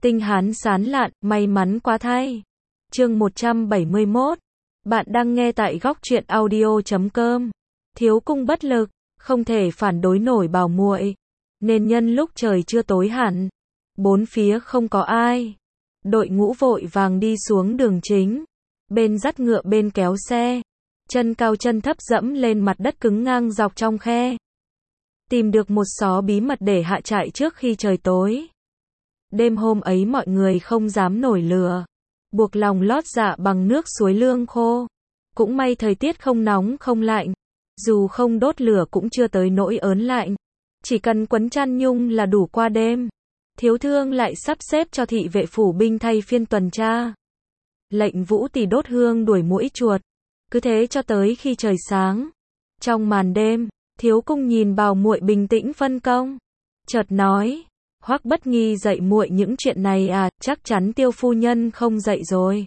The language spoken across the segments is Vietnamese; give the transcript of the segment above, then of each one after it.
Tinh hán sán lạn, may mắn quá thay. Chương 171. Bạn đang nghe tại góc truyện audio.com. Thiếu cung bất lực, không thể phản đối nổi bảo muội, nên nhân lúc trời chưa tối hẳn, bốn phía không có ai, đội ngũ vội vàng đi xuống đường chính, bên dắt ngựa bên kéo xe, chân cao chân thấp dẫm lên mặt đất cứng ngang dọc trong khe, tìm được một xó bí mật để hạ trại trước khi trời tối. Đêm hôm ấy mọi người không dám nổi lửa, buộc lòng lót dạ bằng nước suối lương khô. Cũng may thời tiết không nóng không lạnh, dù không đốt lửa cũng chưa tới nỗi ớn lạnh, chỉ cần quấn chăn nhung là đủ qua đêm. Thiếu thương lại sắp xếp cho thị vệ phủ binh thay phiên tuần tra, lệnh Vũ Tỳ đốt hương đuổi muỗi chuột, cứ thế cho tới khi trời sáng. Trong màn đêm, Thiếu cung nhìn Bảo muội bình tĩnh phân công, chợt nói: Hoắc Bất Nghi dạy muội những chuyện này à? Chắc chắn Tiêu phu nhân không dạy rồi.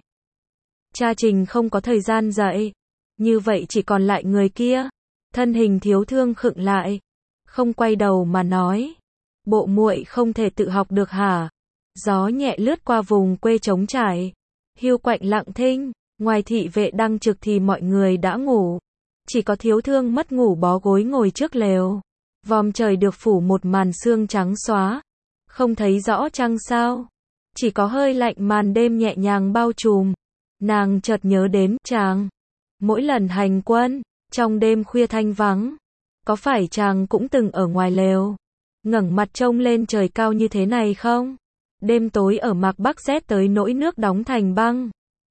Cha Trình không có thời gian dạy. Như vậy chỉ còn lại người kia. Thân hình Thiếu thương khựng lại, không quay đầu mà nói: Bộ muội không thể tự học được hả? Gió nhẹ lướt qua vùng quê trống trải, hiu quạnh lặng thinh. Ngoài thị vệ đang trực thì mọi người đã ngủ, chỉ có Thiếu thương mất ngủ bó gối ngồi trước lều. Vòm trời được phủ một màn sương trắng xóa, không thấy rõ trăng sao, chỉ có hơi lạnh màn đêm nhẹ nhàng bao trùm. Nàng chợt nhớ đến chàng, mỗi lần hành quân, trong đêm khuya thanh vắng, có phải chàng cũng từng ở ngoài lều, ngẩng mặt trông lên trời cao như thế này không? Đêm tối ở mạc Bắc rét tới nỗi nước đóng thành băng,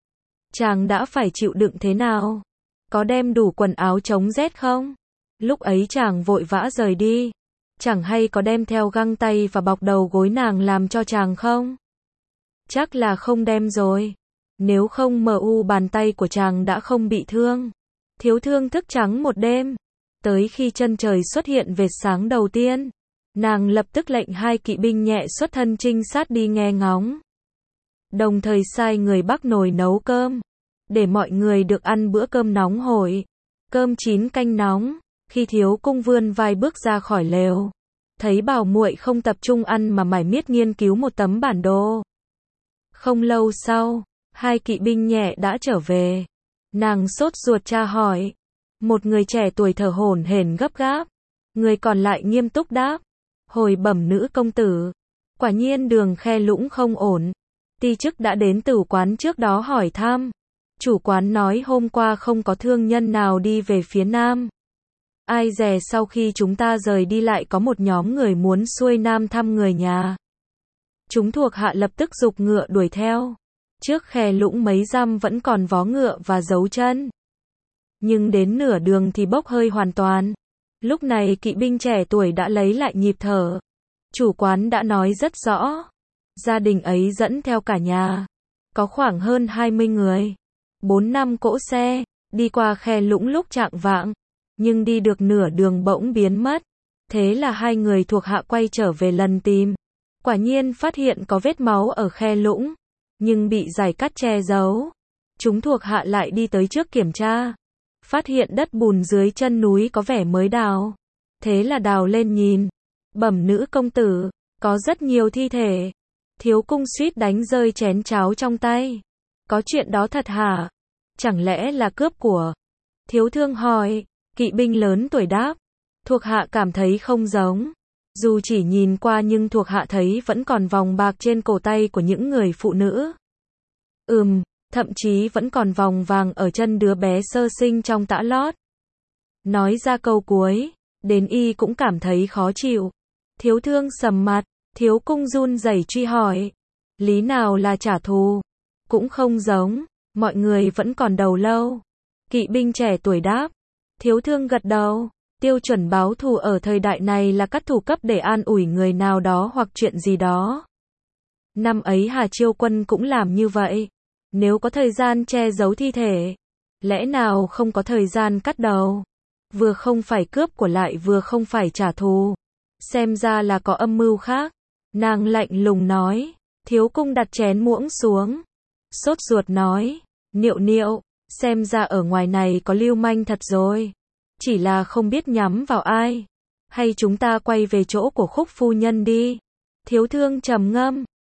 chàng đã phải chịu đựng thế nào? Có đem đủ quần áo chống rét không? Lúc ấy chàng vội vã rời đi, chẳng hay có đem theo găng tay và bọc đầu gối nàng làm cho chàng không? Chắc là không đem rồi. Nếu không bàn tay của chàng đã không bị thương. Thiếu thương thức trắng một đêm, tới khi chân trời xuất hiện vệt sáng đầu tiên, nàng lập tức lệnh 2 kỵ binh nhẹ xuất thân trinh sát đi nghe ngóng, đồng thời sai người bắc nồi nấu cơm, để mọi người được ăn bữa cơm nóng hổi, cơm chín canh nóng. Khi Thiếu cung vươn vai bước ra khỏi lều, thấy Bảo muội không tập trung ăn mà mải miết nghiên cứu một tấm bản đồ. Không lâu sau, 2 kỵ binh nhẹ đã trở về. Nàng sốt ruột tra hỏi. Một người trẻ tuổi thở hổn hển gấp gáp, người còn lại nghiêm túc đáp: Hồi bẩm nữ công tử, quả nhiên đường Khe Lũng không ổn. Ti chức đã đến tử quán trước đó hỏi thăm, chủ quán nói hôm qua không có thương nhân nào đi về phía nam. Ai dè sau khi chúng ta rời đi lại có một nhóm người muốn xuôi nam thăm người nhà. Chúng thuộc hạ lập tức giục ngựa đuổi theo. Trước Khe Lũng mấy dặm vẫn còn vó ngựa và dấu chân, nhưng đến nửa đường thì bốc hơi hoàn toàn. Lúc này kỵ binh trẻ tuổi đã lấy lại nhịp thở. Chủ quán đã nói rất rõ, gia đình ấy dẫn theo cả nhà, có khoảng hơn 20 người, 4-5 cỗ xe, đi qua Khe Lũng lúc chạng vạng, nhưng đi được nửa đường bỗng biến mất. Thế là 2 người thuộc hạ quay trở về lần tìm, quả nhiên phát hiện có vết máu ở Khe Lũng, nhưng bị rải cát che giấu. Chúng thuộc hạ lại đi tới trước kiểm tra, phát hiện đất bùn dưới chân núi có vẻ mới đào. Thế là đào lên nhìn, bẩm nữ công tử, có rất nhiều thi thể. Thiếu cung suýt đánh rơi chén cháo trong tay. Có chuyện đó thật hả? Chẳng lẽ là cướp của? Thiếu thương hỏi. Kỵ binh lớn tuổi đáp. Thuộc hạ cảm thấy không giống. Dù chỉ nhìn qua nhưng thuộc hạ thấy vẫn còn vòng bạc trên cổ tay của những người phụ nữ. Thậm chí vẫn còn vòng vàng ở chân đứa bé sơ sinh trong tã lót. Nói ra câu cuối, đến y cũng cảm thấy khó chịu. Thiếu thương sầm mặt, Thiếu cung run rẩy truy hỏi. Lý nào là trả thù? Cũng không giống, mọi người vẫn còn đầu lâu. Kỵ binh trẻ tuổi đáp. Thiếu thương gật đầu. Tiêu chuẩn báo thù ở thời đại này là cắt thủ cấp để an ủi người nào đó hoặc chuyện gì đó. Năm ấy Hà Chiêu Quân cũng làm như vậy. Nếu có thời gian che giấu thi thể, lẽ nào không có thời gian cắt đầu? Vừa không phải cướp của lại vừa không phải trả thù. Xem ra là có âm mưu khác. Nàng lạnh lùng nói. Thiếu cung đặt chén muỗng xuống, sốt ruột nói. Niệu, xem ra ở ngoài này có lưu manh thật rồi. Chỉ là không biết nhắm vào ai. Hay chúng ta quay về chỗ của Khúc phu nhân đi. Thiếu thương trầm ngâm,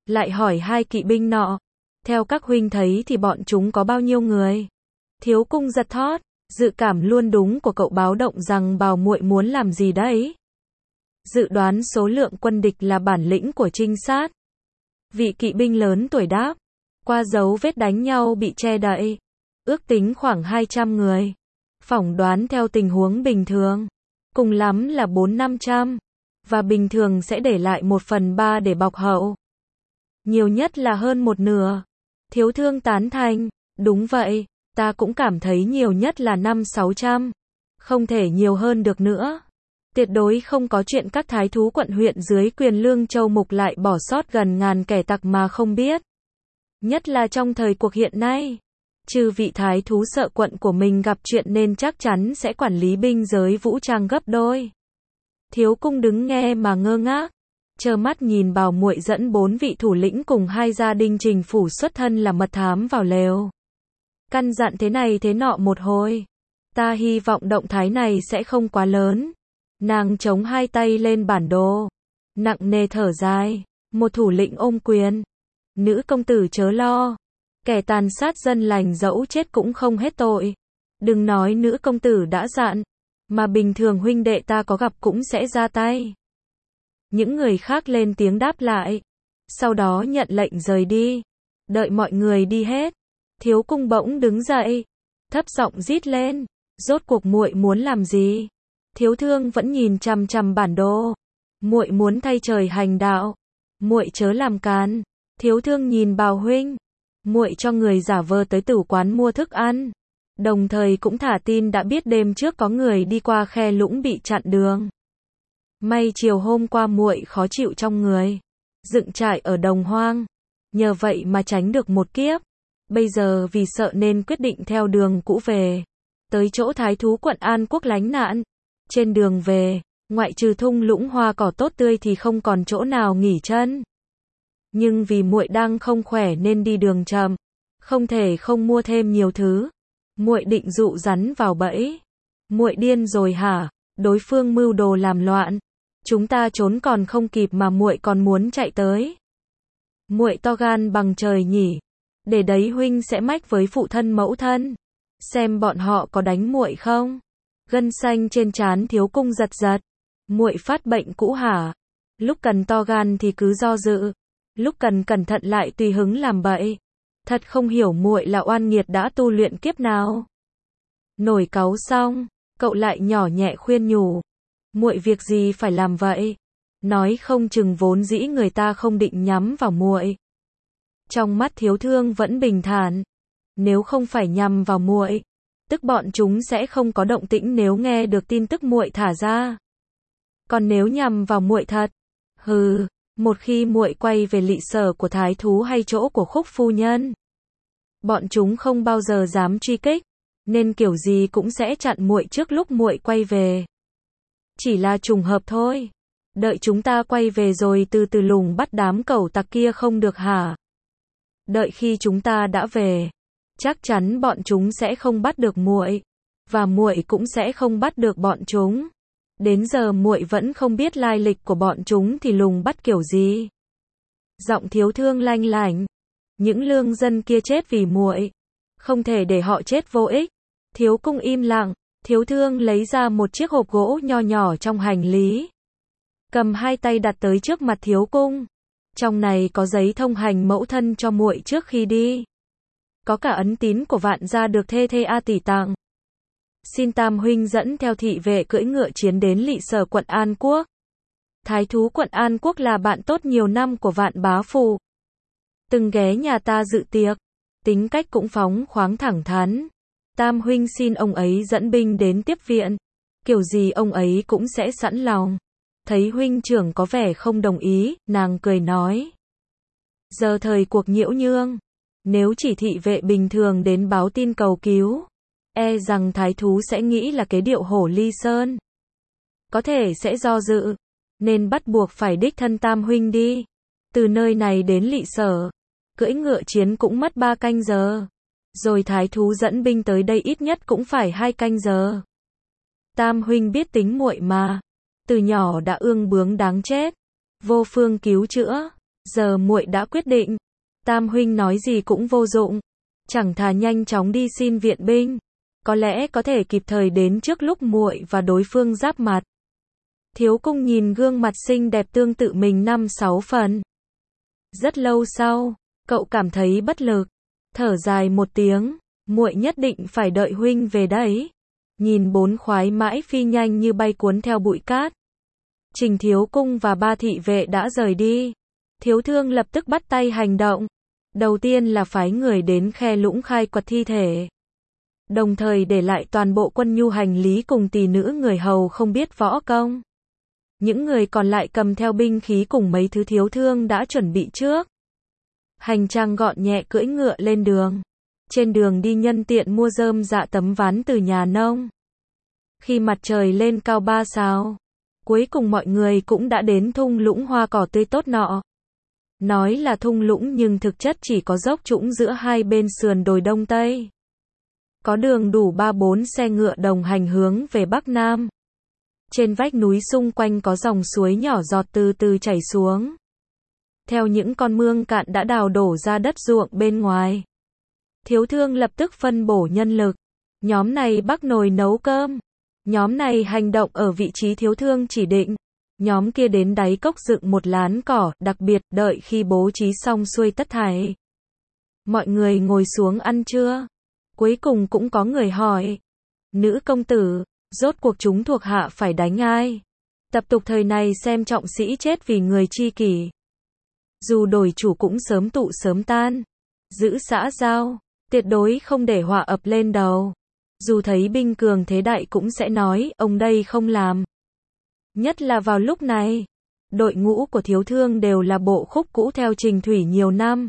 lại hỏi hai kỵ binh nọ, theo các huynh thấy thì bọn chúng có bao nhiêu người? Thiếu cung giật thót, dự cảm luôn đúng của cậu báo động rằng Bảo muội muốn làm gì đấy. Dự đoán số lượng quân địch là bản lĩnh của trinh sát. Vị kỵ binh lớn tuổi đáp, qua dấu vết đánh nhau bị che đậy, ước tính khoảng 200 người. Phỏng đoán theo tình huống bình thường, cùng lắm là 400-500, và bình thường sẽ để lại 1/3 để bọc hậu. Nhiều nhất là hơn một nửa. Thiếu thương tán thành, đúng vậy, ta cũng cảm thấy nhiều nhất là 500-600, không thể nhiều hơn được nữa. Tuyệt đối không có chuyện các thái thú quận huyện dưới quyền Lương Châu Mục lại bỏ sót gần ngàn kẻ tặc mà không biết. Nhất là trong thời cuộc hiện nay. Trừ vị thái thú sợ quận của mình gặp chuyện nên chắc chắn sẽ quản lý binh giới vũ trang gấp đôi. Thiếu cung đứng nghe mà ngơ ngác, trơ mắt nhìn Bảo muội dẫn 4 vị thủ lĩnh cùng 2 gia đình Trình phủ xuất thân là mật thám vào lều. Căn dặn thế này thế nọ một hồi. Ta hy vọng động thái này sẽ không quá lớn. Nàng chống 2 tay lên bản đồ, nặng nề thở dài. Một thủ lĩnh ôm quyền. Nữ công tử chớ lo. Kẻ tàn sát dân lành dẫu chết cũng không hết tội. Đừng nói nữ công tử đã dặn, mà bình thường huynh đệ ta có gặp cũng sẽ ra tay. Những người khác lên tiếng đáp lại, sau đó nhận lệnh rời đi. Đợi mọi người đi hết, thiếu cung bỗng đứng dậy, thấp giọng rít lên, rốt cuộc muội muốn làm gì? Thiếu thương vẫn nhìn chằm chằm bản đồ. Muội muốn thay trời hành đạo, muội chớ làm càn. Thiếu thương nhìn Bào huynh, muội cho người giả vờ tới tử quán mua thức ăn, đồng thời cũng thả tin đã biết đêm trước có người đi qua khe lũng bị chặn đường. May chiều hôm qua muội khó chịu trong người, dựng trại ở đồng hoang, nhờ vậy mà tránh được một kiếp. Bây giờ vì sợ nên quyết định theo đường cũ về, tới chỗ thái thú quận An Quốc lánh nạn. Trên đường về, ngoại trừ thung lũng hoa cỏ tốt tươi thì không còn chỗ nào nghỉ chân. Nhưng vì muội đang không khỏe nên đi đường chậm, không thể không mua thêm nhiều thứ. Muội định dụ rắn vào bẫy. Muội điên rồi hả? Đối phương mưu đồ làm loạn, chúng ta trốn còn không kịp mà muội còn muốn chạy tới. Muội to gan bằng trời nhỉ? Để đấy huynh sẽ mách với phụ thân mẫu thân, xem bọn họ có đánh muội không. Gân xanh trên trán thiếu cung giật giật. Muội phát bệnh cũ hả? Lúc cần to gan thì cứ do dự, lúc cần cẩn thận lại tùy hứng làm bậy. Thật không hiểu muội là oan nghiệt đã tu luyện kiếp nào. Nổi cáu xong, cậu lại nhỏ nhẹ khuyên nhủ. Muội việc gì phải làm vậy? Nói không chừng vốn dĩ người ta không định nhắm vào muội. Trong mắt thiếu thương vẫn bình thản. Nếu không phải nhằm vào muội, tức bọn chúng sẽ không có động tĩnh nếu nghe được tin tức muội thả ra. Còn nếu nhằm vào muội thật, hừ, một khi muội quay về lỵ sở của thái thú hay chỗ của Khúc phu nhân, bọn chúng không bao giờ dám truy kích, nên kiểu gì cũng sẽ chặn muội trước lúc muội quay về. Chỉ là trùng hợp thôi. Đợi chúng ta quay về rồi từ từ lùng bắt đám cẩu tặc kia không được hả? Đợi khi chúng ta đã về, chắc chắn bọn chúng sẽ không bắt được muội, và muội cũng sẽ không bắt được bọn chúng. Đến giờ muội vẫn không biết lai lịch của bọn chúng thì lùng bắt kiểu gì? Giọng thiếu thương lanh lảnh. Những lương dân kia chết vì muội, không thể để họ chết vô ích. Thiếu cung im lặng, thiếu thương lấy ra một chiếc hộp gỗ nho nhỏ trong hành lý, cầm 2 tay đặt tới trước mặt thiếu cung. Trong này có giấy thông hành mẫu thân cho muội trước khi đi. Có cả ấn tín của Vạn gia được thê thê A tỷ tặng. Xin Tam huynh dẫn theo thị vệ cưỡi ngựa chiến đến lỵ sở quận An Quốc. Thái thú quận An Quốc là bạn tốt nhiều năm của Vạn bá phụ, từng ghé nhà ta dự tiệc, tính cách cũng phóng khoáng thẳng thắn. Tam huynh xin ông ấy dẫn binh đến tiếp viện, kiểu gì ông ấy cũng sẽ sẵn lòng. Thấy huynh trưởng có vẻ không đồng ý, nàng cười nói. Giờ thời cuộc nhiễu nhương, nếu chỉ thị vệ bình thường đến báo tin cầu cứu, e rằng thái thú sẽ nghĩ là kế điệu hổ ly sơn. Có thể sẽ do dự, nên bắt buộc phải đích thân Tam huynh đi. Từ nơi này đến lỵ sở, cưỡi ngựa chiến cũng mất 3 canh giờ. Rồi thái thú dẫn binh tới đây ít nhất cũng phải 2 canh giờ. Tam huynh biết tính muội mà, từ nhỏ đã ương bướng đáng chết, vô phương cứu chữa, Giờ muội đã quyết định, Tam huynh nói gì cũng vô dụng, chẳng thà nhanh chóng đi xin viện binh, có lẽ có thể kịp thời đến trước lúc muội và đối phương giáp mặt. Thiếu cung nhìn gương mặt xinh đẹp tương tự mình 5-6 phần. Rất lâu sau, cậu cảm thấy bất lực, thở dài một tiếng, muội nhất định phải đợi huynh về đấy. Nhìn bốn khoái mãi phi nhanh như bay cuốn theo bụi cát. Trình Thiếu cung và 3 thị vệ đã rời đi. Thiếu Thương lập tức bắt tay hành động. Đầu tiên là phái người đến khe lũng khai quật thi thể, đồng thời để lại toàn bộ quân nhu hành lý cùng tỷ nữ người hầu không biết võ công. Những người còn lại cầm theo binh khí cùng mấy thứ Thiếu Thương đã chuẩn bị trước. Hành trang gọn nhẹ cưỡi ngựa lên đường. Trên đường đi nhân tiện mua rơm dạ tấm ván từ nhà nông. Khi mặt trời lên cao 3 sao, cuối cùng mọi người cũng đã đến thung lũng hoa cỏ tươi tốt nọ. Nói là thung lũng nhưng thực chất chỉ có dốc trũng giữa hai bên sườn đồi đông tây. Có đường đủ 3-4 xe ngựa đồng hành hướng về bắc nam. Trên vách núi xung quanh có dòng suối nhỏ giọt từ từ chảy xuống. Theo những con mương cạn đã đào đổ ra đất ruộng bên ngoài. Thiếu Thương lập tức phân bổ nhân lực. Nhóm này bắc nồi nấu cơm. Nhóm này hành động ở vị trí Thiếu Thương chỉ định. Nhóm kia đến đáy cốc dựng một lán cỏ, đặc biệt đợi khi bố trí xong xuôi tất thảy. Mọi người ngồi xuống ăn trưa. Cuối cùng cũng có người hỏi. Nữ công tử, rốt cuộc chúng thuộc hạ phải đánh ai? Tập tục thời này xem trọng sĩ chết vì người chi kỷ. Dù đổi chủ cũng sớm tụ sớm tan. Giữ xã giao, tuyệt đối không để họa ập lên đầu. Dù thấy binh cường thế đại cũng sẽ nói, ông đây không làm. Nhất là vào lúc này, đội ngũ của Thiếu Thương đều là bộ khúc cũ theo Trình Thủy nhiều năm.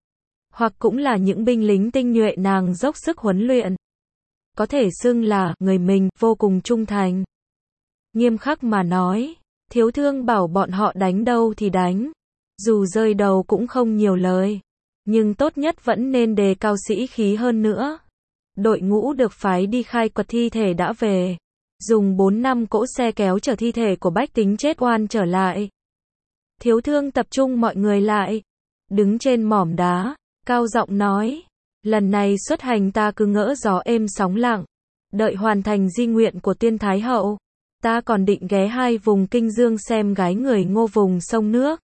Hoặc cũng là những binh lính tinh nhuệ nàng dốc sức huấn luyện. Có thể xưng là người mình vô cùng trung thành. Nghiêm khắc mà nói, Thiếu Thương bảo bọn họ đánh đâu thì đánh. Dù rơi đầu cũng không nhiều lời. Nhưng tốt nhất vẫn nên đề cao sĩ khí hơn nữa. Đội ngũ được phái đi khai quật thi thể đã về. Dùng 4-5 cỗ xe kéo chở thi thể của bách tính chết oan trở lại. Thiếu Thương tập trung mọi người lại. Đứng trên mỏm đá, cao giọng nói. Lần này xuất hành ta cứ ngỡ gió êm sóng lặng. Đợi hoàn thành di nguyện của Tiên Thái Hậu. Ta còn định ghé hai vùng Kinh Dương xem gái người Ngô vùng sông nước.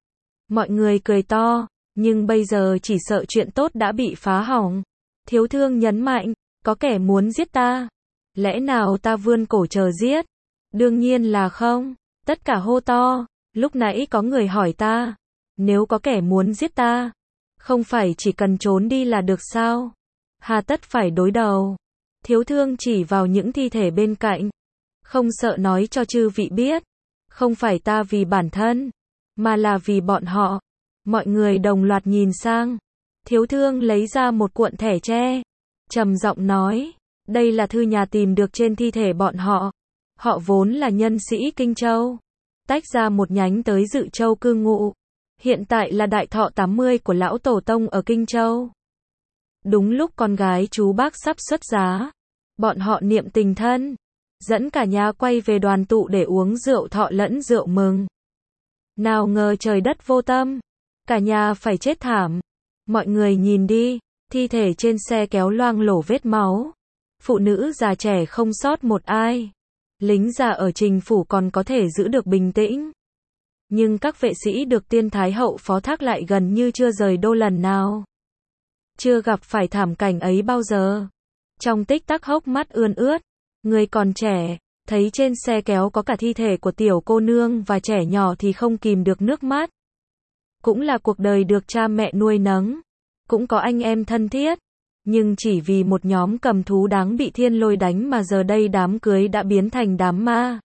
Mọi người cười to. Nhưng bây giờ chỉ sợ chuyện tốt đã bị phá hỏng. Thiếu Thương nhấn mạnh. Có kẻ muốn giết ta. Lẽ nào ta vươn cổ chờ giết? Đương nhiên là không. Tất cả hô to. Lúc nãy có người hỏi ta. Nếu có kẻ muốn giết ta, không phải chỉ cần trốn đi là được sao? Hà tất phải đối đầu? Thiếu Thương chỉ vào những thi thể bên cạnh. Không sợ nói cho chư vị biết. Không phải ta vì bản thân, mà là vì bọn họ. Mọi người đồng loạt nhìn sang. Thiếu Thương lấy ra một cuộn thẻ tre. Trầm giọng nói. Đây là thư nhà tìm được trên thi thể bọn họ. Họ vốn là nhân sĩ Kinh Châu. Tách ra một nhánh tới Dự Châu cư ngụ. Hiện tại là đại thọ 80 của lão tổ tông ở Kinh Châu. Đúng lúc con gái chú bác sắp xuất giá. Bọn họ niệm tình thân. Dẫn cả nhà quay về đoàn tụ để uống rượu thọ lẫn rượu mừng. Nào ngờ trời đất vô tâm. Cả nhà phải chết thảm. Mọi người nhìn đi. Thi thể trên xe kéo loang lổ vết máu. Phụ nữ già trẻ không sót một ai. Lính già ở Trình phủ còn có thể giữ được bình tĩnh. Nhưng các vệ sĩ được Tiên Thái Hậu phó thác lại gần như chưa rời đô lần nào. Chưa gặp phải thảm cảnh ấy bao giờ. Trong tích tắc hốc mắt ươn ướt. Người còn trẻ, thấy trên xe kéo có cả thi thể của tiểu cô nương và trẻ nhỏ thì không kìm được nước mắt. Cũng là cuộc đời được cha mẹ nuôi nấng. Cũng có anh em thân thiết. Nhưng chỉ vì một nhóm cầm thú đáng bị thiên lôi đánh mà giờ đây đám cưới đã biến thành đám ma.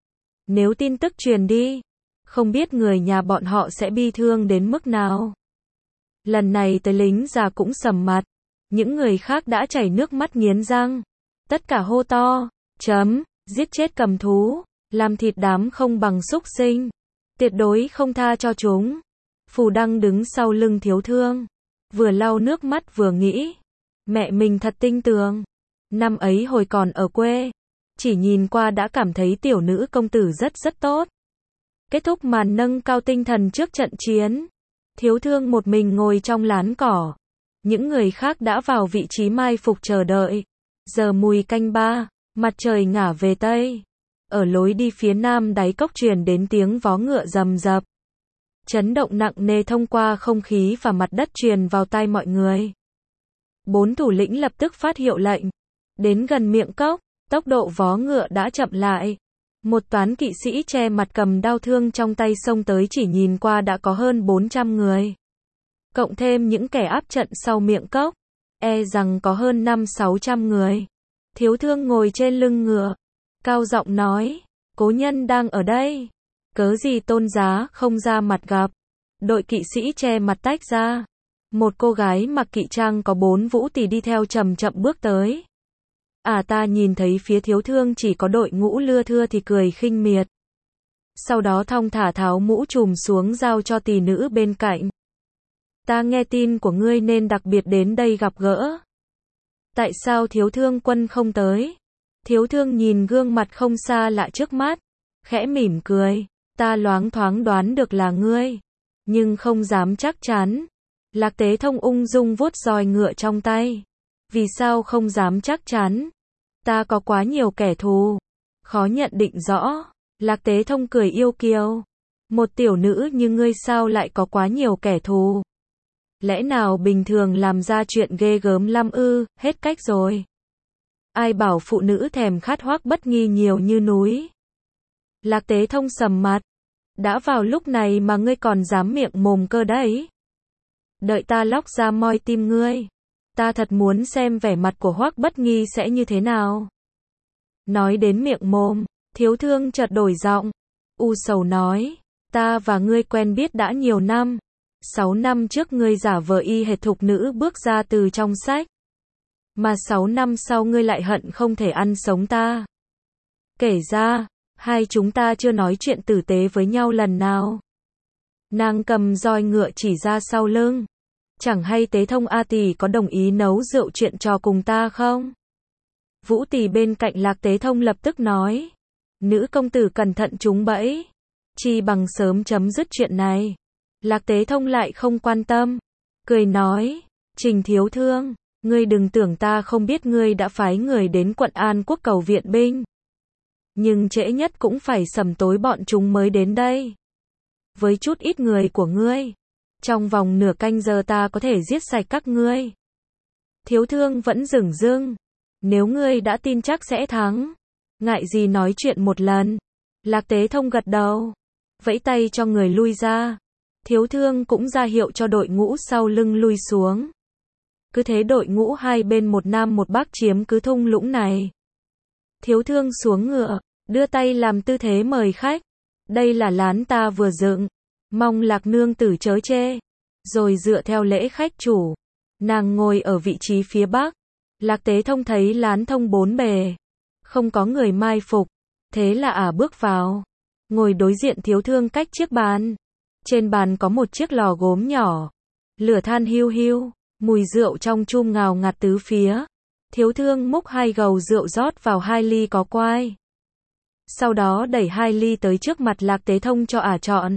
Nếu tin tức truyền đi, không biết người nhà bọn họ sẽ bi thương đến mức nào. Lần này tới lính già cũng sầm mặt. Những người khác đã chảy nước mắt nghiến răng. Tất cả hô to. Giết chết cầm thú. Làm thịt đám không bằng súc sinh. Tuyệt đối không tha cho chúng. Phù Đăng đứng sau lưng Thiếu Thương. Vừa lau nước mắt vừa nghĩ. Mẹ mình thật tinh tường. Năm ấy hồi còn ở quê. Chỉ nhìn qua đã cảm thấy tiểu nữ công tử rất tốt. Kết thúc màn nâng cao tinh thần trước trận chiến. Thiếu thương một mình ngồi trong lán cỏ. Những người khác đã vào vị trí mai phục chờ đợi. Giờ mùi canh ba, mặt trời ngả về tây. Ở lối đi phía nam đáy cốc truyền đến tiếng vó ngựa rầm rập. Chấn động nặng nề thông qua không khí và mặt đất truyền vào tai mọi người. 4 thủ lĩnh lập tức phát hiệu lệnh. Đến gần miệng cốc, tốc độ vó ngựa đã chậm lại. Một toán kỵ sĩ che mặt cầm đao thương trong tay xông tới, chỉ nhìn qua đã có hơn 400 người. Cộng thêm những kẻ áp trận sau miệng cốc, e rằng có hơn 500-600 người. Thiếu thương ngồi trên lưng ngựa, cao giọng nói, cố nhân đang ở đây. Cớ gì tôn giá không ra mặt gặp. Đội kỵ sĩ che mặt tách ra. Một cô gái mặc kỵ trang có 4 vũ tỳ đi theo chậm chậm bước tới. Ta nhìn thấy phía thiếu thương chỉ có đội ngũ lưa thưa thì cười khinh miệt. Sau đó thong thả tháo mũ trùm xuống giao cho tỳ nữ bên cạnh. Ta nghe tin của ngươi nên đặc biệt đến đây gặp gỡ. Tại sao thiếu thương quân không tới? Thiếu thương nhìn gương mặt không xa lạ trước mắt, khẽ mỉm cười. Ta loáng thoáng đoán được là ngươi, nhưng không dám chắc chắn. Lạc Tế Thông ung dung vuốt roi ngựa trong tay. Vì sao không dám chắc chắn? Ta có quá nhiều kẻ thù, khó nhận định rõ. Lạc Tế Thông cười yêu kiều. Một tiểu nữ như ngươi sao lại có quá nhiều kẻ thù? Lẽ nào bình thường làm ra chuyện ghê gớm lắm ư? Hết cách rồi. Ai bảo phụ nữ thèm khát Hoắc Bất Nghi nhiều như núi? Lạc Tế Thông sầm mặt. Đã vào lúc này mà ngươi còn dám miệng mồm cơ đấy. Đợi ta lóc ra moi tim ngươi. Ta thật muốn xem vẻ mặt của Hoắc Bất Nghi sẽ như thế nào. Nói đến miệng mồm, thiếu thương chợt đổi giọng. U sầu nói, ta và ngươi quen biết đã nhiều năm. 6 năm trước ngươi giả vờ y hệt thục nữ bước ra từ trong sách. Mà 6 năm sau ngươi lại hận không thể ăn sống ta. Kể ra, hai chúng ta chưa nói chuyện tử tế với nhau lần nào. Nàng cầm roi ngựa chỉ ra sau lưng. Chẳng hay Tế Thông A tỷ có đồng ý nấu rượu chuyện trò cùng ta không? Vũ tỷ bên cạnh Lạc Tế Thông lập tức nói. Nữ công tử cẩn thận trúng bẫy. Chi bằng sớm chấm dứt chuyện này. Lạc Tế Thông lại không quan tâm. Cười nói. Trình thiếu thương, ngươi đừng tưởng ta không biết ngươi đã phái người đến quận An Quốc cầu viện binh. Nhưng trễ nhất cũng phải sầm tối bọn chúng mới đến đây. Với chút ít người của ngươi, trong vòng nửa canh giờ ta có thể giết sạch các ngươi. Thiếu thương vẫn dửng dưng. Nếu ngươi đã tin chắc sẽ thắng, ngại gì nói chuyện một lần. Lạc Tế Thông gật đầu, vẫy tay cho người lui ra. Thiếu thương cũng ra hiệu cho đội ngũ sau lưng lui xuống. Cứ thế đội ngũ hai bên một nam một bắc chiếm cứ thung lũng này. Thiếu thương xuống ngựa, đưa tay làm tư thế mời khách. Đây là lán ta vừa dựng, mong Lạc nương tử chớ chê. Rồi dựa theo lễ khách chủ, nàng ngồi ở vị trí phía bắc. Lạc Tế Thông thấy lán thông bốn bề, không có người mai phục, thế là bước vào, ngồi đối diện thiếu thương cách chiếc bàn. Trên bàn có một chiếc lò gốm nhỏ, lửa than hiu hiu, mùi rượu trong chum ngào ngạt tứ phía. Thiếu thương múc 2 gầu rượu rót vào 2 ly có quai. Sau đó đẩy 2 ly tới trước mặt Lạc Tế Thông cho chọn.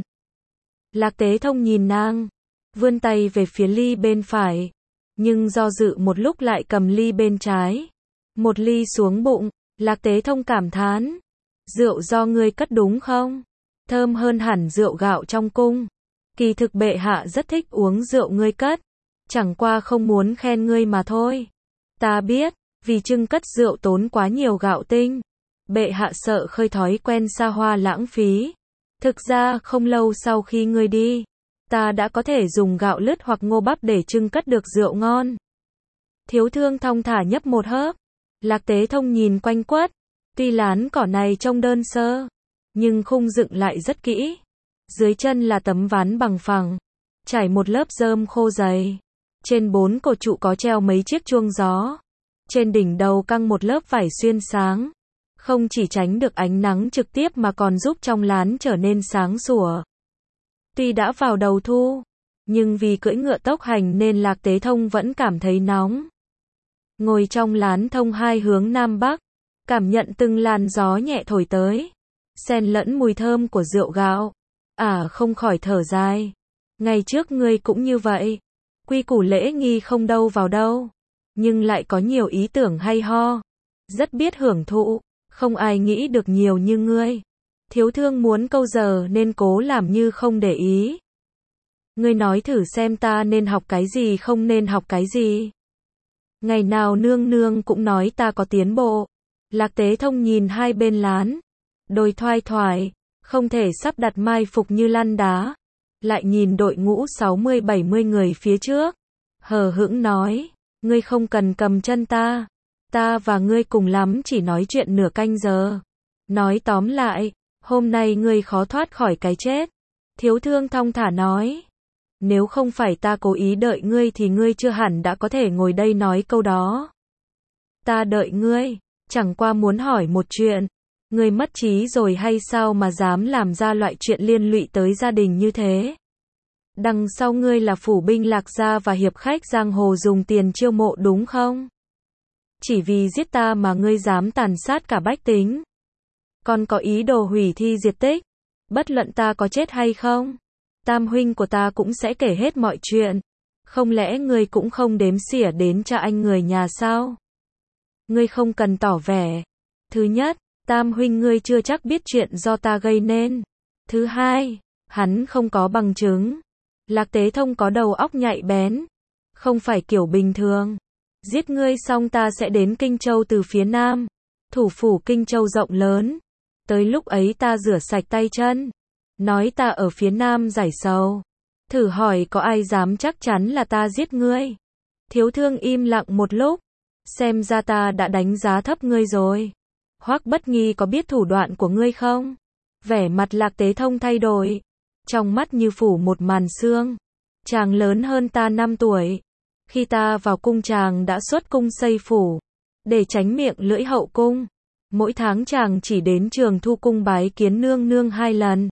Lạc Tế Thông nhìn nàng, vươn tay về phía ly bên phải, nhưng do dự một lúc lại cầm ly bên trái. Một ly xuống bụng, Lạc Tế Thông cảm thán. Rượu do ngươi cất đúng không? Thơm hơn hẳn rượu gạo trong cung. Kỳ thực bệ hạ rất thích uống rượu ngươi cất. Chẳng qua không muốn khen ngươi mà thôi. Ta biết, vì trưng cất rượu tốn quá nhiều gạo tinh. Bệ hạ sợ khơi thói quen xa hoa lãng phí. Thực ra không lâu sau khi ngươi đi, ta đã có thể dùng gạo lứt hoặc ngô bắp để trưng cất được rượu ngon. Thiếu thương thong thả nhấp một hớp. Lạc Tế Thông nhìn quanh quất. Tuy lán cỏ này trông đơn sơ, nhưng khung dựng lại rất kỹ. Dưới chân là tấm ván bằng phẳng, trải một lớp rơm khô dày. Trên 4 cột trụ có treo mấy chiếc chuông gió. Trên đỉnh đầu căng một lớp vải xuyên sáng. Không chỉ tránh được ánh nắng trực tiếp mà còn giúp trong lán trở nên sáng sủa. Tuy đã vào đầu thu, nhưng vì cưỡi ngựa tốc hành nên Lạc Tế Thông vẫn cảm thấy nóng. Ngồi trong lán thông hai hướng nam bắc, cảm nhận từng làn gió nhẹ thổi tới, xen lẫn mùi thơm của rượu gạo. Không khỏi thở dài. Ngày trước ngươi cũng như vậy. Quy củ lễ nghi không đâu vào đâu. Nhưng lại có nhiều ý tưởng hay ho. Rất biết hưởng thụ. Không ai nghĩ được nhiều như ngươi. Thiếu thương muốn câu giờ nên cố làm như không để ý. Ngươi nói thử xem ta nên học cái gì không nên học cái gì. Ngày nào nương nương cũng nói ta có tiến bộ. Lạc Tế Thông nhìn hai bên lán. Đôi thoai thoải. Không thể sắp đặt mai phục như lăn đá. Lại nhìn đội ngũ 60-70 người phía trước. Hờ hững nói. Ngươi không cần cầm chân ta. Ta và ngươi cùng lắm chỉ nói chuyện nửa canh giờ. Nói tóm lại. Hôm nay ngươi khó thoát khỏi cái chết. Thiếu thương thong thả nói. Nếu không phải ta cố ý đợi ngươi thì ngươi chưa hẳn đã có thể ngồi đây nói câu đó. Ta đợi ngươi, chẳng qua muốn hỏi một chuyện. Ngươi mất trí rồi hay sao mà dám làm ra loại chuyện liên lụy tới gia đình như thế? Đằng sau ngươi là phủ binh Lạc gia và hiệp khách giang hồ dùng tiền chiêu mộ đúng không? Chỉ vì giết ta mà ngươi dám tàn sát cả bách tính. Còn có ý đồ hủy thi diệt tích. Bất luận ta có chết hay không, tam huynh của ta cũng sẽ kể hết mọi chuyện. Không lẽ ngươi cũng không đếm xỉa đến cha anh người nhà sao? Ngươi không cần tỏ vẻ. Thứ nhất, tam huynh ngươi chưa chắc biết chuyện do ta gây nên. Thứ hai, hắn không có bằng chứng. Lạc Tế Thông có đầu óc nhạy bén. Không phải kiểu bình thường. Giết ngươi xong ta sẽ đến Kinh Châu từ phía nam. Thủ phủ Kinh Châu rộng lớn. Tới lúc ấy ta rửa sạch tay chân. Nói ta ở phía nam giải sầu. Thử hỏi có ai dám chắc chắn là ta giết ngươi? Thiếu thương im lặng một lúc. Xem ra ta đã đánh giá thấp ngươi rồi. Hoắc Bất Nghi có biết thủ đoạn của ngươi không? Vẻ mặt Lạc Tế Thông thay đổi. Trong mắt như phủ một màn sương. Chàng lớn hơn ta 5 tuổi. Khi ta vào cung chàng đã xuất cung xây phủ. Để tránh miệng lưỡi hậu cung. Mỗi tháng chàng chỉ đến Trường Thu cung bái kiến nương nương 2 lần.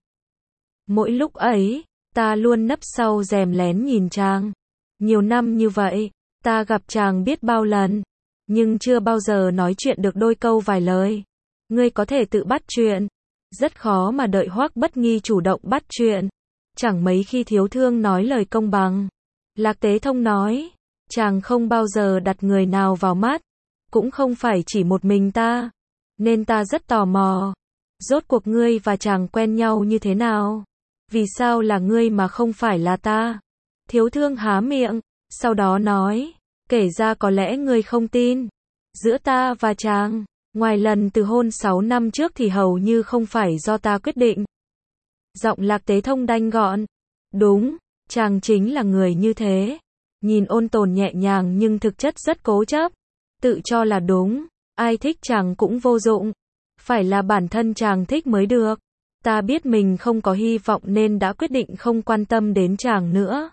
Mỗi lúc ấy, ta luôn nấp sau rèm lén nhìn chàng. Nhiều năm như vậy, ta gặp chàng biết bao lần. Nhưng chưa bao giờ nói chuyện được đôi câu vài lời. Ngươi có thể tự bắt chuyện. Rất khó mà đợi Hoắc Bất Nghi chủ động bắt chuyện. Chẳng mấy khi thiếu thương nói lời công bằng. Lạc Tế Thông nói. Chàng không bao giờ đặt người nào vào mắt. Cũng không phải chỉ một mình ta. Nên ta rất tò mò. Rốt cuộc ngươi và chàng quen nhau như thế nào? Vì sao là ngươi mà không phải là ta? Thiếu thương há miệng. Sau đó nói. Kể ra có lẽ ngươi không tin. Giữa ta và chàng, ngoài lần từ hôn 6 năm trước thì hầu như không phải do ta quyết định. Giọng Lạc Tế Thông đanh gọn. Đúng, chàng chính là người như thế. Nhìn ôn tồn nhẹ nhàng nhưng thực chất rất cố chấp. Tự cho là đúng, ai thích chàng cũng vô dụng. Phải là bản thân chàng thích mới được. Ta biết mình không có hy vọng nên đã quyết định không quan tâm đến chàng nữa.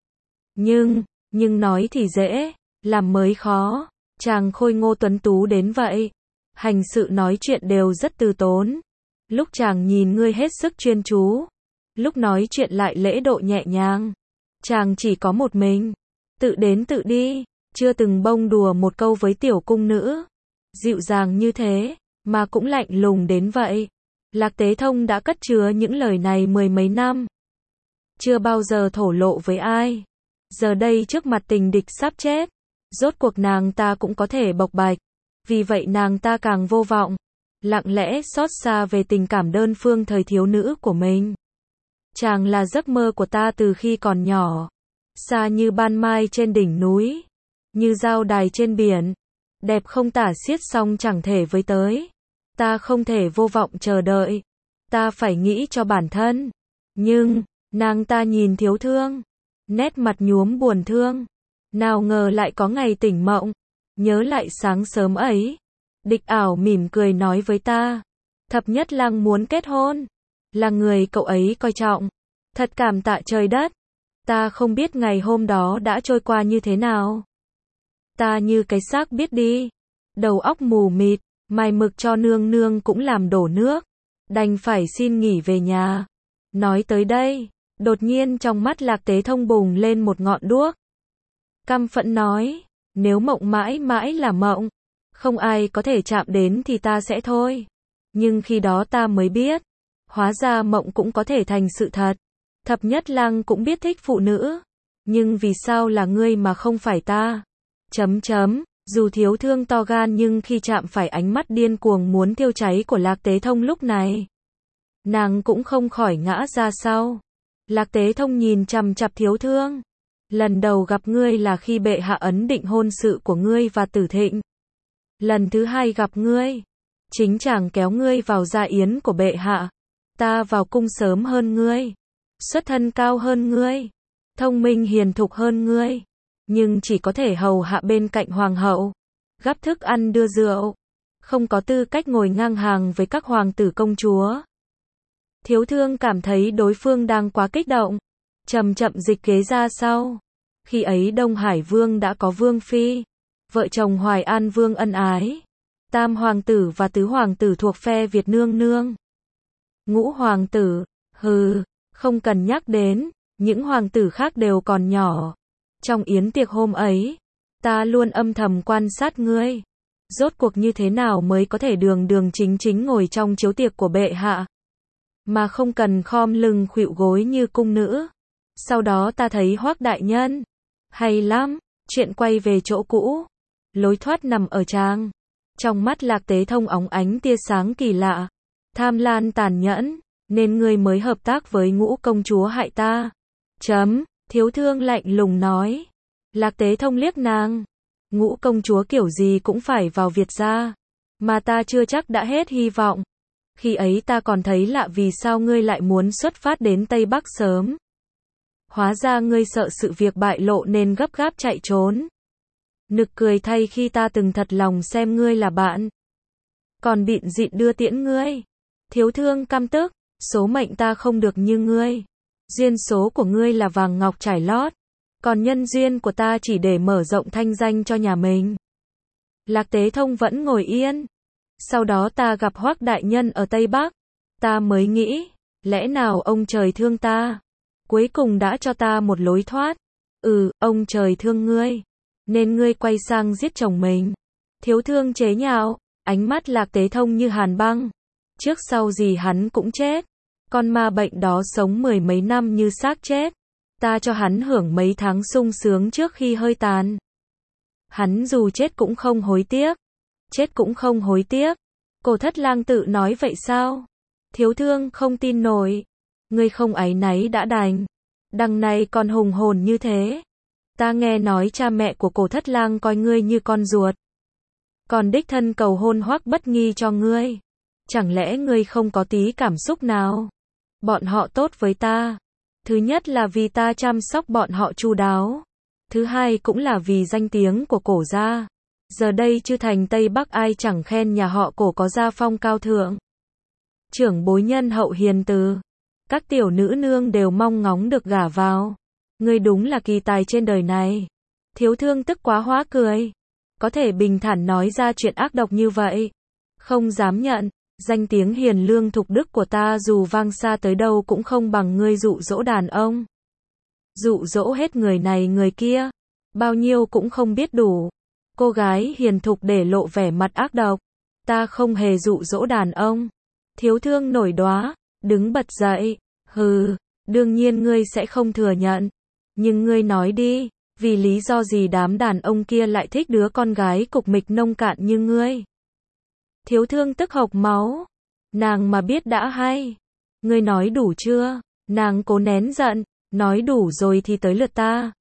Nhưng nói thì dễ, làm mới khó. Chàng khôi ngô tuấn tú đến vậy. Hành sự nói chuyện đều rất từ tốn. Lúc chàng nhìn ngươi hết sức chuyên chú. Lúc nói chuyện lại lễ độ nhẹ nhàng. Chàng chỉ có một mình. Tự đến tự đi. Chưa từng bông đùa một câu với tiểu cung nữ. Dịu dàng như thế, mà cũng lạnh lùng đến vậy. Lạc Tế Thông đã cất chứa những lời này 10 mấy năm. Chưa bao giờ thổ lộ với ai. Giờ đây trước mặt tình địch sắp chết. Rốt cuộc nàng ta cũng có thể bộc bạch. Vì vậy nàng ta càng vô vọng. Lặng lẽ xót xa về tình cảm đơn phương thời thiếu nữ của mình. Chàng là giấc mơ của ta từ khi còn nhỏ. Xa như ban mai trên đỉnh núi. Như giao đài trên biển. Đẹp không tả xiết song chẳng thể với tới. Ta không thể vô vọng chờ đợi. Ta phải nghĩ cho bản thân. Nhưng, nàng ta nhìn thiếu thương. Nét mặt nhuốm buồn thương. Nào ngờ lại có ngày tỉnh mộng. Nhớ lại sáng sớm ấy. Địch ảo mỉm cười nói với ta. Thập nhất lang muốn kết hôn. Là người cậu ấy coi trọng. Thật cảm tạ trời đất. Ta không biết ngày hôm đó đã trôi qua như thế nào. Ta như cái xác biết đi. Đầu óc mù mịt. Mài mực cho nương nương cũng làm đổ nước. Đành phải xin nghỉ về nhà. Nói tới đây. Đột nhiên trong mắt Lạc Tế Thông bùng lên một ngọn đuốc. Căm phẫn nói. Nếu mộng mãi mãi là mộng. Không ai có thể chạm đến thì ta sẽ thôi. Nhưng khi đó ta mới biết. Hóa ra mộng cũng có thể thành sự thật. Thập Nhất Lang cũng biết thích phụ nữ. Nhưng vì sao là ngươi mà không phải ta? Dù Thiếu Thương to gan nhưng khi chạm phải ánh mắt điên cuồng muốn thiêu cháy của Lạc Tế Thông lúc này, nàng cũng không khỏi ngã ra sau. Lạc Tế Thông nhìn chằm chằm Thiếu Thương. Lần đầu gặp ngươi là khi bệ hạ ấn định hôn sự của ngươi và Tử Thịnh. Lần thứ hai gặp ngươi, chính chàng kéo ngươi vào gia yến của bệ hạ. Ta vào cung sớm hơn ngươi, xuất thân cao hơn ngươi, thông minh hiền thục hơn ngươi, nhưng chỉ có thể hầu hạ bên cạnh hoàng hậu, gắp thức ăn đưa rượu, không có tư cách ngồi ngang hàng với các hoàng tử công chúa. Thiếu Thương cảm thấy đối phương đang quá kích động, chậm chậm dịch ghế ra sau. Khi ấy Đông Hải Vương đã có vương phi, vợ chồng Hoài An Vương ân ái, tam hoàng tử và tứ hoàng tử thuộc phe Việt nương nương. Ngũ hoàng tử, không cần nhắc đến, những hoàng tử khác đều còn nhỏ. Trong yến tiệc hôm ấy, ta luôn âm thầm quan sát ngươi. Rốt cuộc như thế nào mới có thể đường đường chính chính ngồi trong chiếu tiệc của bệ hạ, mà không cần khom lưng khuỵu gối như cung nữ. Sau đó ta thấy Hoắc đại nhân, hay lắm, chuyện quay về chỗ cũ. Lối thoát nằm ở trang. Trong mắt Lạc Tế Thông óng ánh tia sáng kỳ lạ, tham lam tàn nhẫn, nên ngươi mới hợp tác với Ngũ công chúa hại ta. Thiếu Thương lạnh lùng nói. Lạc Tế Thông liếc nàng. Ngũ công chúa kiểu gì cũng phải vào Việt gia, mà ta chưa chắc đã hết hy vọng. Khi ấy ta còn thấy lạ vì sao ngươi lại muốn xuất phát đến Tây Bắc sớm. Hóa ra ngươi sợ sự việc bại lộ nên gấp gáp chạy trốn. Nực cười thay khi ta từng thật lòng xem ngươi là bạn, còn bịn dịn đưa tiễn ngươi. Thiếu Thương căm tức, số mệnh ta không được như ngươi. Duyên số của ngươi là vàng ngọc trải lót, còn nhân duyên của ta chỉ để mở rộng thanh danh cho nhà mình. Lạc Tế Thông vẫn ngồi yên. Sau đó ta gặp Hoắc đại nhân ở Tây Bắc, ta mới nghĩ, lẽ nào ông trời thương ta, cuối cùng đã cho ta một lối thoát. Ông trời thương ngươi, nên ngươi quay sang giết chồng mình. Thiếu Thương chế nhạo, ánh mắt Lạc Tế Thông như hàn băng. Trước sau gì hắn cũng chết. Con ma bệnh đó sống mười mấy năm như xác chết. Ta cho hắn hưởng mấy tháng sung sướng trước khi hơi tàn. Hắn dù chết cũng không hối tiếc. Chết cũng không hối tiếc. Cổ Thất Lang tự nói vậy sao? Thiếu Thương không tin nổi. Ngươi không áy náy đã đành, đằng này còn hùng hồn như thế. Ta nghe nói cha mẹ của Cổ Thất Lang coi ngươi như con ruột, còn đích thân cầu hôn Hoắc Bất Nghi cho ngươi. Chẳng lẽ ngươi không có tí cảm xúc nào? Bọn họ tốt với ta. Thứ nhất là vì ta chăm sóc bọn họ chu đáo. Thứ hai cũng là vì danh tiếng của Cổ gia. Giờ đây chư thành Tây Bắc ai chẳng khen nhà họ Cổ có gia phong cao thượng, trưởng bối nhân hậu hiền từ. Các tiểu nữ nương đều mong ngóng được gả vào. Ngươi đúng là kỳ tài trên đời này. Thiếu Thương tức quá hóa cười. Có thể bình thản nói ra chuyện ác độc như vậy. Không dám nhận. Danh tiếng hiền lương thục đức của ta dù vang xa tới đâu cũng không bằng ngươi dụ dỗ đàn ông. Dụ dỗ hết người này người kia, bao nhiêu cũng không biết đủ. Cô gái hiền thục để lộ vẻ mặt ác độc. Ta không hề dụ dỗ đàn ông. Thiếu Thương nổi đoá, đứng bật dậy. Đương nhiên ngươi sẽ không thừa nhận. Nhưng ngươi nói đi, vì lý do gì đám đàn ông kia lại thích đứa con gái cục mịch nông cạn như ngươi? Thiếu Thương tức hộc máu. Nàng mà biết đã hay. Ngươi nói đủ chưa? Nàng cố nén giận. Nói đủ rồi thì tới lượt ta.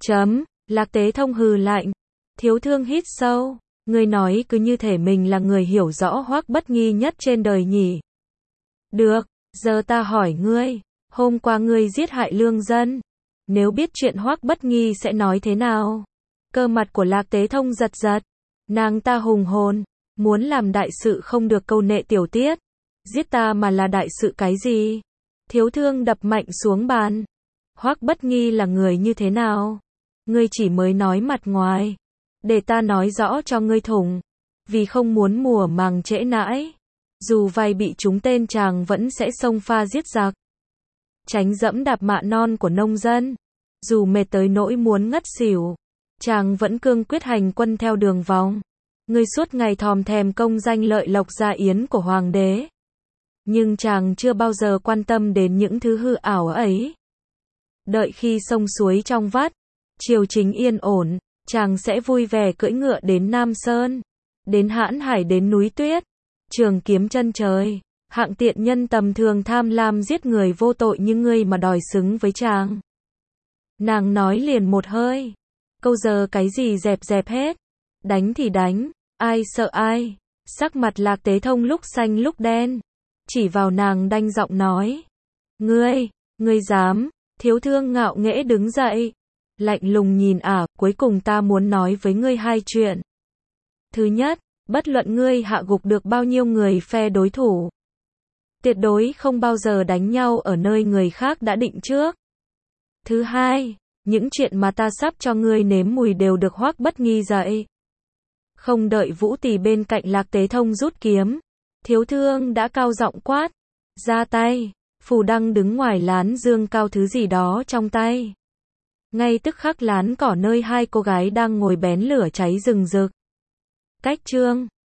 Lạc Tế Thông hừ lạnh. Thiếu Thương hít sâu. Ngươi nói cứ như thể mình là người hiểu rõ Hoắc Bất Nghi nhất trên đời nhỉ. Được, giờ ta hỏi ngươi. Hôm qua ngươi giết hại lương dân. Nếu biết chuyện Hoắc Bất Nghi sẽ nói thế nào? Cơ mặt của Lạc Tế Thông giật giật. Nàng ta hùng hồn. Muốn làm đại sự không được câu nệ tiểu tiết. Giết ta mà là đại sự cái gì? Thiếu Thương đập mạnh xuống bàn. Hoắc Bất Nghi là người như thế nào? Ngươi chỉ mới nói mặt ngoài. Để ta nói rõ cho ngươi thủng. Vì không muốn mùa màng trễ nãi. Dù vai bị trúng tên chàng vẫn sẽ xông pha giết giặc. Tránh dẫm đạp mạ non của nông dân. Dù mệt tới nỗi muốn ngất xỉu, chàng vẫn cương quyết hành quân theo đường vòng. Ngươi suốt ngày thòm thèm công danh lợi lộc gia yến của hoàng đế. Nhưng chàng chưa bao giờ quan tâm đến những thứ hư ảo ấy. Đợi khi sông suối trong vắt, triều chính yên ổn, chàng sẽ vui vẻ cưỡi ngựa đến Nam Sơn, đến Hãn Hải, đến núi tuyết, trường kiếm chân trời. Hạng tiện nhân tầm thường tham lam giết người vô tội như ngươi mà đòi xứng với chàng. Nàng nói liền một hơi. Câu giờ cái gì dẹp dẹp hết. Đánh thì đánh, ai sợ ai. Sắc mặt Lạc Tế Thông lúc xanh lúc đen. Chỉ vào nàng đanh giọng nói. Ngươi dám. Thiếu thương ngạo nghễ đứng dậy. Lạnh lùng nhìn cuối cùng ta muốn nói với ngươi hai chuyện. Thứ nhất, bất luận ngươi hạ gục được bao nhiêu người phe đối thủ, tuyệt đối không bao giờ đánh nhau ở nơi người khác đã định trước. Thứ hai, những chuyện mà ta sắp cho ngươi nếm mùi đều được Hoắc Bất Nghi dạy. Không đợi Vũ Tỳ bên cạnh Lạc Tế Thông rút kiếm, thiếu thương đã cao giọng quát, ra tay. Phù Đăng đứng ngoài lán dương cao thứ gì đó trong tay. Ngay tức khắc lán cỏ nơi hai cô gái đang ngồi bén lửa cháy rừng rực. Cách chương